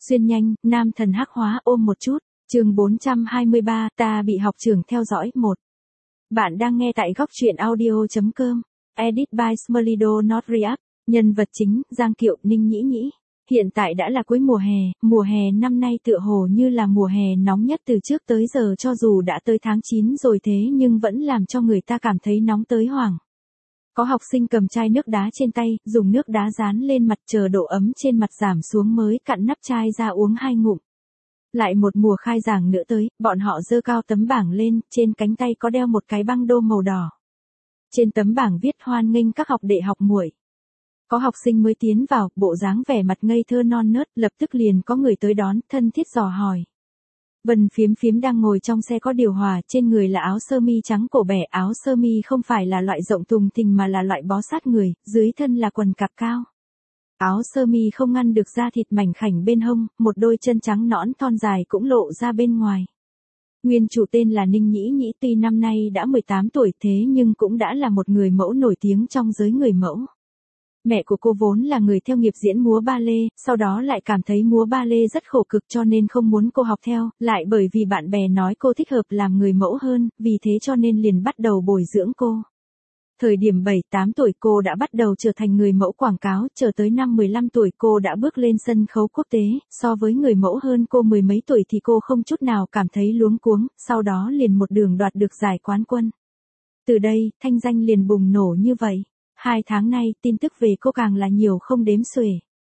Xuyên nhanh, nam thần hắc hóa ôm một chút. Chương 423, ta bị học trưởng theo dõi. 1. Bạn đang nghe tại góc truyện audio.com. Edit by Smolido Not React. Nhân vật chính, Giang Kiệu, Ninh Nhĩ Nhĩ. Hiện tại đã là cuối mùa hè năm nay tựa hồ như là mùa hè nóng nhất từ trước tới giờ, cho dù đã tới tháng 9 rồi thế nhưng vẫn làm cho người ta cảm thấy nóng tới hoảng. Có học sinh cầm chai nước đá trên tay, dùng nước đá dán lên mặt chờ độ ấm trên mặt giảm xuống mới cặn nắp chai ra uống 2 ngụm. Lại một mùa khai giảng nữa tới, bọn họ giơ cao tấm bảng lên, trên cánh tay có đeo một cái băng đô màu đỏ. Trên tấm bảng viết hoan nghênh các học đệ học muội. Có học sinh mới tiến vào, bộ dáng vẻ mặt ngây thơ non nớt, lập tức liền có người tới đón, thân thiết dò hỏi. Vân Phiếm Phiếm đang ngồi trong xe có điều hòa, trên người là áo sơ mi trắng cổ bẻ, áo sơ mi không phải là loại rộng thùng thình mà là loại bó sát người, dưới thân là quần cạp cao. Áo sơ mi không ngăn được da thịt mảnh khảnh bên hông, một đôi chân trắng nõn thon dài cũng lộ ra bên ngoài. Nguyên chủ tên là Ninh Nhĩ Nhĩ, tuy năm nay đã 18 tuổi thế nhưng cũng đã là một người mẫu nổi tiếng trong giới người mẫu. Mẹ của cô vốn là người theo nghiệp diễn múa ba lê, sau đó lại cảm thấy múa ba lê rất khổ cực cho nên không muốn cô học theo, lại bởi vì bạn bè nói cô thích hợp làm người mẫu hơn, vì thế cho nên liền bắt đầu bồi dưỡng cô. Thời điểm 7-8 tuổi cô đã bắt đầu trở thành người mẫu quảng cáo, chờ tới năm 15 tuổi cô đã bước lên sân khấu quốc tế, so với người mẫu hơn cô mười mấy tuổi thì cô không chút nào cảm thấy luống cuống, sau đó liền một đường đoạt được giải quán quân. Từ đây, thanh danh liền bùng nổ như vậy. 2 tháng nay, tin tức về cô càng là nhiều không đếm xuể.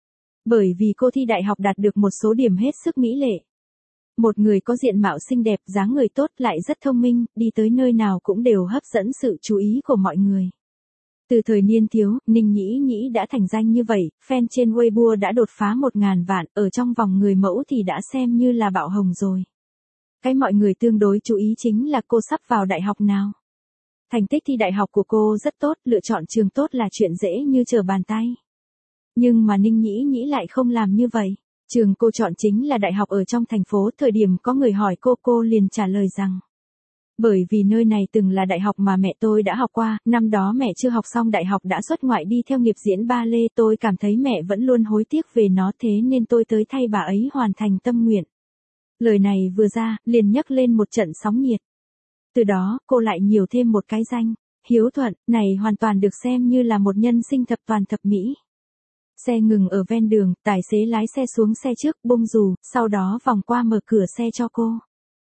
Bởi vì cô thi đại học đạt được một số điểm hết sức mỹ lệ. Một người có diện mạo xinh đẹp, dáng người tốt lại rất thông minh, đi tới nơi nào cũng đều hấp dẫn sự chú ý của mọi người. Từ thời niên thiếu, Ninh Nhĩ Nhĩ đã thành danh như vậy, fan trên Weibo đã đột phá 1.000 vạn, ở trong vòng người mẫu thì đã xem như là bạo hồng rồi. Cái mọi người tương đối chú ý chính là cô sắp vào đại học nào. Thành tích thi đại học của cô rất tốt, lựa chọn trường tốt là chuyện dễ như trở bàn tay. Nhưng mà Ninh Nhĩ Nhĩ lại không làm như vậy. Trường cô chọn chính là đại học ở trong thành phố, thời điểm có người hỏi cô liền trả lời rằng. Bởi vì nơi này từng là đại học mà mẹ tôi đã học qua, năm đó mẹ chưa học xong đại học đã xuất ngoại đi theo nghiệp diễn ba lê, tôi cảm thấy mẹ vẫn luôn hối tiếc về nó thế nên tôi tới thay bà ấy hoàn thành tâm nguyện. Lời này vừa ra, liền nhấc lên một trận sóng nhiệt. Từ đó, cô lại nhiều thêm một cái danh, Hiếu Thuận, này hoàn toàn được xem như là một nhân sinh thập toàn thập mỹ. Xe ngừng ở ven đường, tài xế lái xe xuống xe trước, bung dù, sau đó vòng qua mở cửa xe cho cô.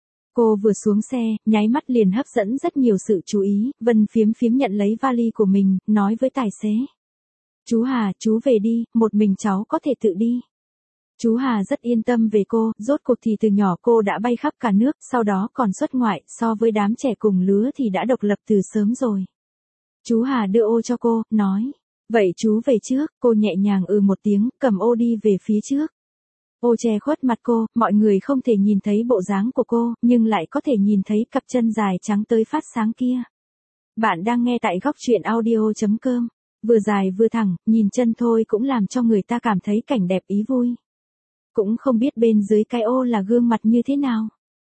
Cô vừa xuống xe, nháy mắt liền hấp dẫn rất nhiều sự chú ý, Vân Phiếm Phiếm nhận lấy vali của mình, nói với tài xế. Chú Hà, chú về đi, một mình cháu có thể tự đi. Chú Hà rất yên tâm về cô, rốt cuộc thì từ nhỏ cô đã bay khắp cả nước, sau đó còn xuất ngoại, so với đám trẻ cùng lứa thì đã độc lập từ sớm rồi. Chú Hà đưa ô cho cô, nói, vậy chú về trước, cô nhẹ nhàng một tiếng, cầm ô đi về phía trước. Ô che khuất mặt cô, mọi người không thể nhìn thấy bộ dáng của cô, nhưng lại có thể nhìn thấy cặp chân dài trắng tới phát sáng kia. Bạn đang nghe tại góc truyện audio.com, vừa dài vừa thẳng, nhìn chân thôi cũng làm cho người ta cảm thấy cảnh đẹp ý vui. Cũng không biết bên dưới cái ô là gương mặt như thế nào.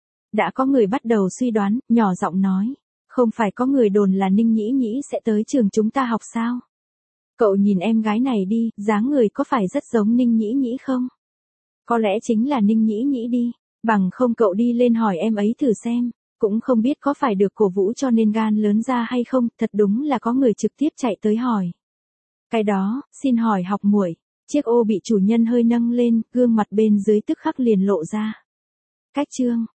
Đã có người bắt đầu suy đoán, nhỏ giọng nói. Không phải có người đồn là Ninh Nhĩ Nhĩ sẽ tới trường chúng ta học sao? Cậu nhìn em gái này đi, dáng người có phải rất giống Ninh Nhĩ Nhĩ không? Có lẽ chính là Ninh Nhĩ Nhĩ đi, bằng không cậu đi lên hỏi em ấy thử xem. Cũng không biết có phải được cổ vũ cho nên gan lớn ra hay không, thật đúng là có người trực tiếp chạy tới hỏi. Cái đó, xin hỏi học muội. Chiếc ô bị chủ nhân hơi nâng lên, gương mặt bên dưới tức khắc liền lộ ra. Cách chương.